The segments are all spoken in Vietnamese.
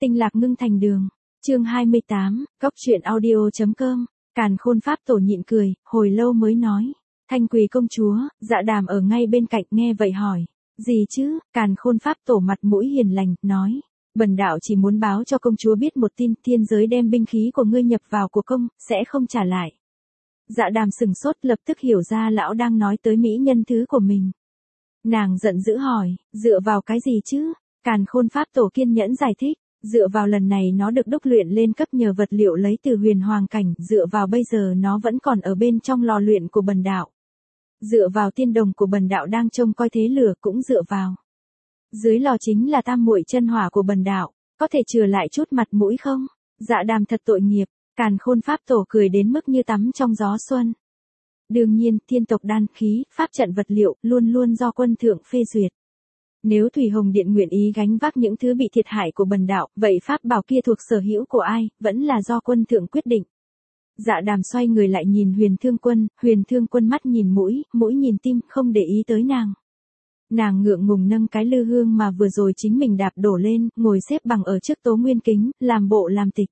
Tinh lạc ngưng thành đường. Chương 28, Góc truyện audio.com. Càn Khôn Pháp Tổ nhịn cười, hồi lâu mới nói. Thanh Quỳ công chúa, Dạ Đàm ở ngay bên cạnh nghe vậy hỏi. Gì chứ? Càn Khôn Pháp Tổ mặt mũi hiền lành, nói. Bần đạo chỉ muốn báo cho công chúa biết một tin, thiên giới đem binh khí của ngươi nhập vào của công, sẽ không trả lại. Dạ Đàm sừng sốt, lập tức hiểu ra lão đang nói tới mỹ nhân thứ của mình. Nàng giận dữ hỏi, dựa vào cái gì chứ? Càn Khôn Pháp Tổ kiên nhẫn giải thích, dựa vào lần này nó được đúc luyện lên cấp nhờ vật liệu lấy từ huyền hoàng cảnh, dựa vào bây giờ nó vẫn còn ở bên trong lò luyện của bần đạo. Dựa vào tiên đồng của bần đạo đang trông coi thế lửa cũng dựa vào. Dưới lò chính là tam muội chân hỏa của bần đạo, có thể chừa lại chút mặt mũi không? Dạ Đàm thật tội nghiệp. Càn Khôn Pháp Tổ cười đến mức như tắm trong gió xuân. Đương nhiên, thiên tộc đan khí, pháp trận vật liệu, luôn luôn do quân thượng phê duyệt. Nếu Thủy Hồng Điện nguyện ý gánh vác những thứ bị thiệt hại của bần đạo, vậy pháp bảo kia thuộc sở hữu của ai, vẫn là do quân thượng quyết định. Dạ Đàm xoay người lại nhìn Huyền Thương Quân mắt nhìn mũi, mũi nhìn tim, không để ý tới nàng. Nàng ngượng ngùng nâng cái lư hương mà vừa rồi chính mình đạp đổ lên, ngồi xếp bằng ở trước Tố Nguyên Kính, làm bộ làm tịch.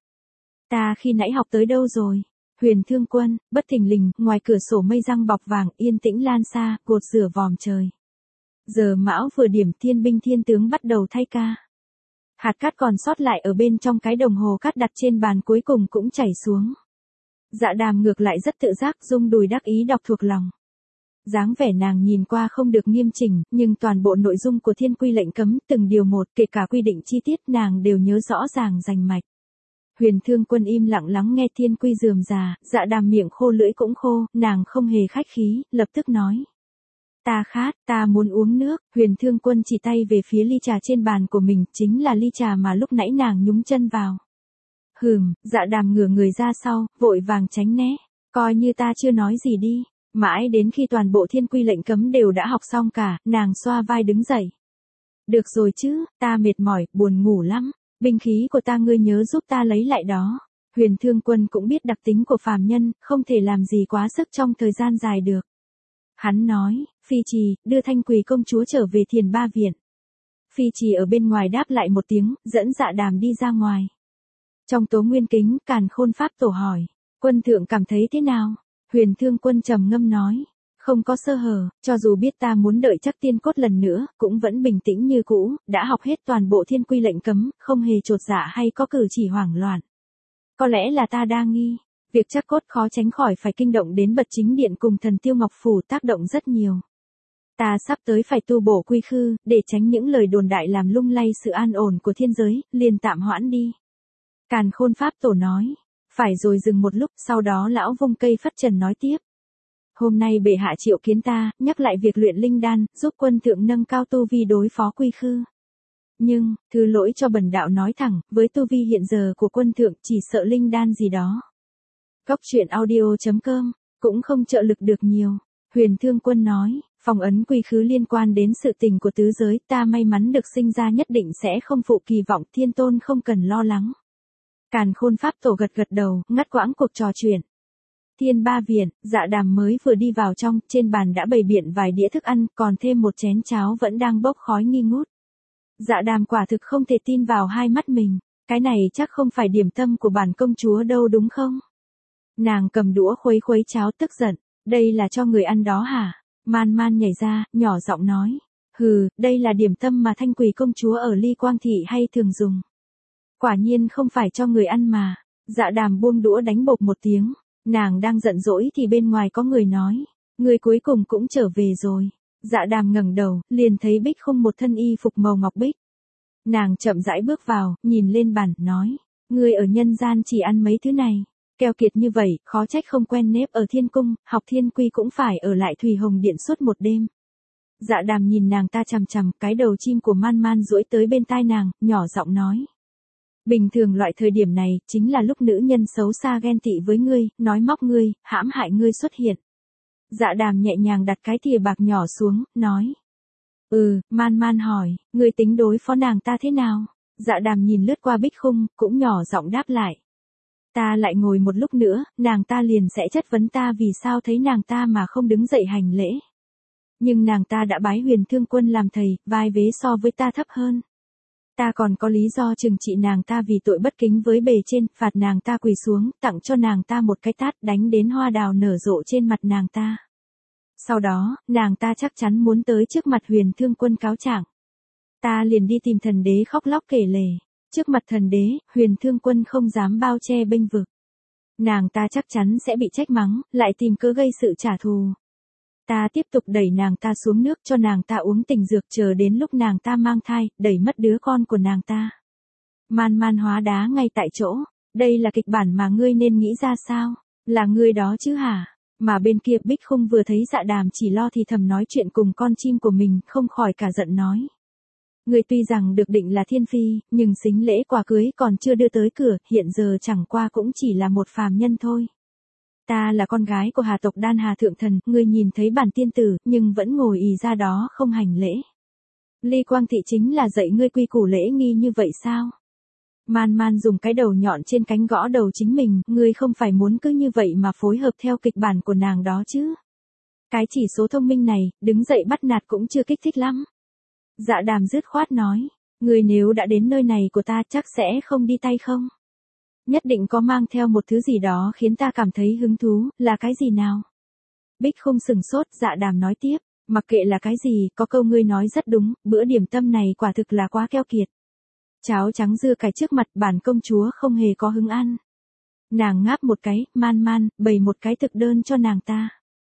Ta khi nãy học tới đâu rồi? Huyền Thương Quân, bất thình lình, ngoài cửa sổ mây răng bọc vàng, yên tĩnh lan xa, cột rửa vòm trời. Giờ mão vừa điểm, thiên binh thiên tướng bắt đầu thay ca. Hạt cát còn sót lại ở bên trong cái đồng hồ cát đặt trên bàn cuối cùng cũng chảy xuống. Dạ Đàm ngược lại rất tự giác, rung đùi đắc ý đọc thuộc lòng. Dáng vẻ nàng nhìn qua không được nghiêm chỉnh, nhưng toàn bộ nội dung của thiên quy lệnh cấm, từng điều một, kể cả quy định chi tiết nàng đều nhớ rõ ràng rành mạch. Huyền Thương Quân im lặng lắng nghe thiên quy rườm rà, Dạ Đàm miệng khô lưỡi cũng khô, nàng không hề khách khí, lập tức nói. Ta khát, ta muốn uống nước. Huyền Thương Quân chỉ tay về phía ly trà trên bàn của mình, chính là ly trà mà lúc nãy nàng nhúng chân vào. Dạ Đàm ngửa người ra sau, vội vàng tránh né. Coi như ta chưa nói gì đi. Mãi đến khi toàn bộ thiên quy lệnh cấm đều đã học xong cả, nàng xoa vai đứng dậy. Được rồi chứ, ta mệt mỏi, buồn ngủ lắm. Binh khí của ta ngươi nhớ giúp ta lấy lại đó. Huyền Thương Quân cũng biết đặc tính của phàm nhân, không thể làm gì quá sức trong thời gian dài được. Hắn nói, Phi Trì, đưa Thanh Quỳ công chúa trở về Thiền Ba Viện. Phi Trì ở bên ngoài đáp lại một tiếng, dẫn Dạ Đàm đi ra ngoài. Trong Tố Nguyên Kính, Càn Khôn Pháp Tổ hỏi, quân thượng cảm thấy thế nào? Huyền Thương Quân trầm ngâm nói, không có sơ hở, cho dù biết ta muốn đợi chắc tiên cốt lần nữa, cũng vẫn bình tĩnh như cũ, đã học hết toàn bộ thiên quy lệnh cấm, không hề chột dạ hay có cử chỉ hoảng loạn. Có lẽ là ta đa nghi. Việc chắc cốt khó tránh khỏi phải kinh động đến Bật Chính Điện cùng Thần Tiêu Ngọc Phủ tác động rất nhiều. Ta sắp tới phải tu bổ quy khư, để tránh những lời đồn đại làm lung lay sự an ổn của thiên giới, liền tạm hoãn đi. Càn Khôn Pháp Tổ nói. Phải rồi dừng một lúc, sau đó lão vung cây phất trần nói tiếp. Hôm nay bệ hạ triệu kiến ta, nhắc lại việc luyện linh đan, giúp quân thượng nâng cao tu vi đối phó quy khư. Nhưng, thứ lỗi cho bần đạo nói thẳng, với tu vi hiện giờ của quân thượng chỉ sợ linh đan gì đó. Góc truyện audio.com, cũng không trợ lực được nhiều. Huyền Thương Quân nói, phong ấn quy khứ liên quan đến sự tình của tứ giới, ta may mắn được sinh ra nhất định sẽ không phụ kỳ vọng, thiên tôn không cần lo lắng. Càn Khôn Pháp Tổ gật gật đầu, ngắt quãng cuộc trò chuyện. Thiên Ba Viện, Dạ Đàm mới vừa đi vào trong, trên bàn đã bày biện vài đĩa thức ăn, còn thêm một chén cháo vẫn đang bốc khói nghi ngút. Dạ Đàm quả thực không thể tin vào hai mắt mình, cái này chắc không phải điểm tâm của bản công chúa đâu đúng không? Nàng cầm đũa khuấy khuấy cháo tức giận, đây là cho người ăn đó hả? Man Man nhảy ra, nhỏ giọng nói, đây là điểm tâm mà Thanh Quỳ công chúa ở Ly Quang Thị hay thường dùng. Quả nhiên không phải cho người ăn mà. Dạ Đàm buông đũa đánh bộp một tiếng, nàng đang giận dỗi thì bên ngoài có người nói, người cuối cùng cũng trở về rồi. Dạ Đàm ngẩng đầu, liền thấy Bích Khung một thân y phục màu ngọc bích. Nàng chậm rãi bước vào, nhìn lên bàn, nói, người ở nhân gian chỉ ăn mấy thứ này. Keo kiệt như vậy, khó trách không quen nếp ở thiên cung, học thiên quy cũng phải ở lại Thủy Hồng Điện suốt một đêm. Dạ Đàm nhìn nàng ta chằm chằm, cái đầu chim của Man Man duỗi tới bên tai nàng, nhỏ giọng nói. Bình thường loại thời điểm này, chính là lúc nữ nhân xấu xa ghen tị với ngươi, nói móc ngươi, hãm hại ngươi xuất hiện. Dạ Đàm nhẹ nhàng đặt cái thìa bạc nhỏ xuống, nói. Man Man hỏi, ngươi tính đối phó nàng ta thế nào? Dạ Đàm nhìn lướt qua Bích Khung, cũng nhỏ giọng đáp lại. Ta lại ngồi một lúc nữa, nàng ta liền sẽ chất vấn ta vì sao thấy nàng ta mà không đứng dậy hành lễ. Nhưng nàng ta đã bái Huyền Thương Quân làm thầy, vai vế so với ta thấp hơn. Ta còn có lý do trừng trị nàng ta vì tội bất kính với bề trên, phạt nàng ta quỳ xuống, tặng cho nàng ta một cái tát đánh đến hoa đào nở rộ trên mặt nàng ta. Sau đó, nàng ta chắc chắn muốn tới trước mặt Huyền Thương Quân cáo trạng. Ta liền đi tìm thần đế khóc lóc kể lể. Trước mặt thần đế, Huyền Thương Quân không dám bao che bênh vực. Nàng ta chắc chắn sẽ bị trách mắng, lại tìm cớ gây sự trả thù. Ta tiếp tục đẩy nàng ta xuống nước cho nàng ta uống tình dược chờ đến lúc nàng ta mang thai, đẩy mất đứa con của nàng ta. Man man hóa đá ngay tại chỗ. Đây là kịch bản mà ngươi nên nghĩ ra sao? Là ngươi đó chứ hả? Mà bên kia Bích Khung vừa thấy Dạ Đàm chỉ lo thì thầm nói chuyện cùng con chim của mình, không khỏi cả giận nói. Ngươi tuy rằng được định là thiên phi, nhưng sính lễ quà cưới còn chưa đưa tới cửa, hiện giờ chẳng qua cũng chỉ là một phàm nhân thôi. Ta là con gái của Hà tộc Đan Hà Thượng Thần, ngươi nhìn thấy bản tiên tử, nhưng vẫn ngồi ì ra đó không hành lễ. Ly Quang Thị chính là dạy ngươi quy củ lễ nghi như vậy sao? Man man dùng cái đầu nhọn trên cánh gõ đầu chính mình, ngươi không phải muốn cứ như vậy mà phối hợp theo kịch bản của nàng đó chứ. Cái chỉ số thông minh này, đứng dậy bắt nạt cũng chưa kích thích lắm. Dạ Đàm dứt khoát nói, ngươi nếu đã đến nơi này của ta chắc sẽ không đi tay không? Nhất định có mang theo một thứ gì đó khiến ta cảm thấy hứng thú, là cái gì nào? Bích Khung sừng sốt, Dạ Đàm nói tiếp, mặc kệ là cái gì, có câu ngươi nói rất đúng, bữa điểm tâm này quả thực là quá keo kiệt. Cháo trắng dưa cải trước mặt bản công chúa không hề có hứng ăn. Nàng ngáp một cái, man man, bày một cái thực đơn cho nàng ta.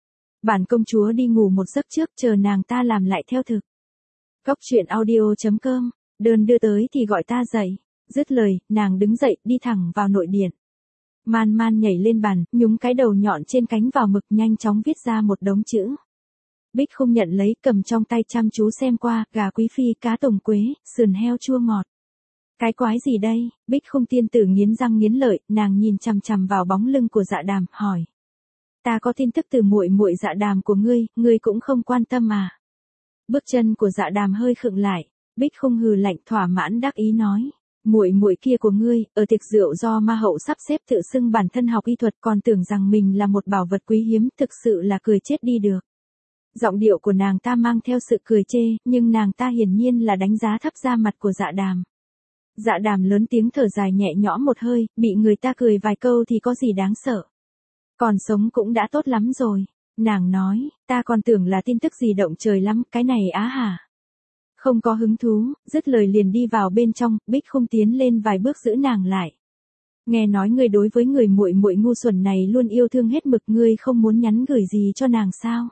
Bản công chúa đi ngủ một giấc trước chờ nàng ta làm lại theo thực. Góc truyện audio.com, đơn đưa tới thì gọi ta dậy. Dứt lời, nàng đứng dậy, đi thẳng vào nội điện. Man man nhảy lên bàn, nhúng cái đầu nhọn trên cánh vào mực nhanh chóng viết ra một đống chữ. Bích Khung nhận lấy, cầm trong tay chăm chú xem qua, gà quý phi, cá tồng quế, sườn heo chua ngọt. Cái quái gì đây? Bích Khung tiên tử nghiến răng nghiến lợi, nàng nhìn chằm chằm vào bóng lưng của Dạ Đàm, hỏi. Ta có tin tức từ muội muội Dạ Đàm của ngươi cũng không quan tâm à? Bước chân của Dạ Đàm hơi khựng lại, Bích Khung hừ lạnh thỏa mãn đắc ý nói. Muội muội kia của ngươi, ở tiệc rượu do ma hậu sắp xếp tự xưng bản thân học y thuật còn tưởng rằng mình là một bảo vật quý hiếm, thực sự là cười chết đi được. Giọng điệu của nàng ta mang theo sự cười chê, nhưng nàng ta hiển nhiên là đánh giá thấp da mặt của Dạ Đàm. Dạ Đàm lớn tiếng thở dài nhẹ nhõm một hơi, bị người ta cười vài câu thì có gì đáng sợ. Còn sống cũng đã tốt lắm rồi. Nàng nói, ta còn tưởng là tin tức gì động trời lắm, cái này á hả? Không có hứng thú, dứt lời liền đi vào bên trong, Bích Khung tiến lên vài bước giữ nàng lại. Nghe nói ngươi đối với người muội muội ngu xuẩn này luôn yêu thương hết mực, ngươi không muốn nhắn gửi gì cho nàng sao?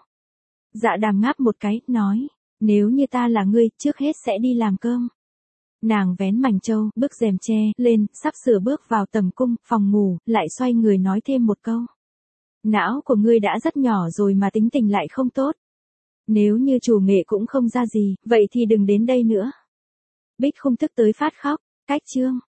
Dạ Đàm ngáp một cái, nói, nếu như ta là ngươi, trước hết sẽ đi làm cơm. Nàng vén mảnh trâu, bước rèm tre lên, sắp sửa bước vào tầm cung, phòng ngủ, lại xoay người nói thêm một câu. Não của ngươi đã rất nhỏ rồi mà tính tình lại không tốt. Nếu như chủ nghệ cũng không ra gì, vậy thì đừng đến đây nữa. Bích Khung tức tới phát khóc, cách chương.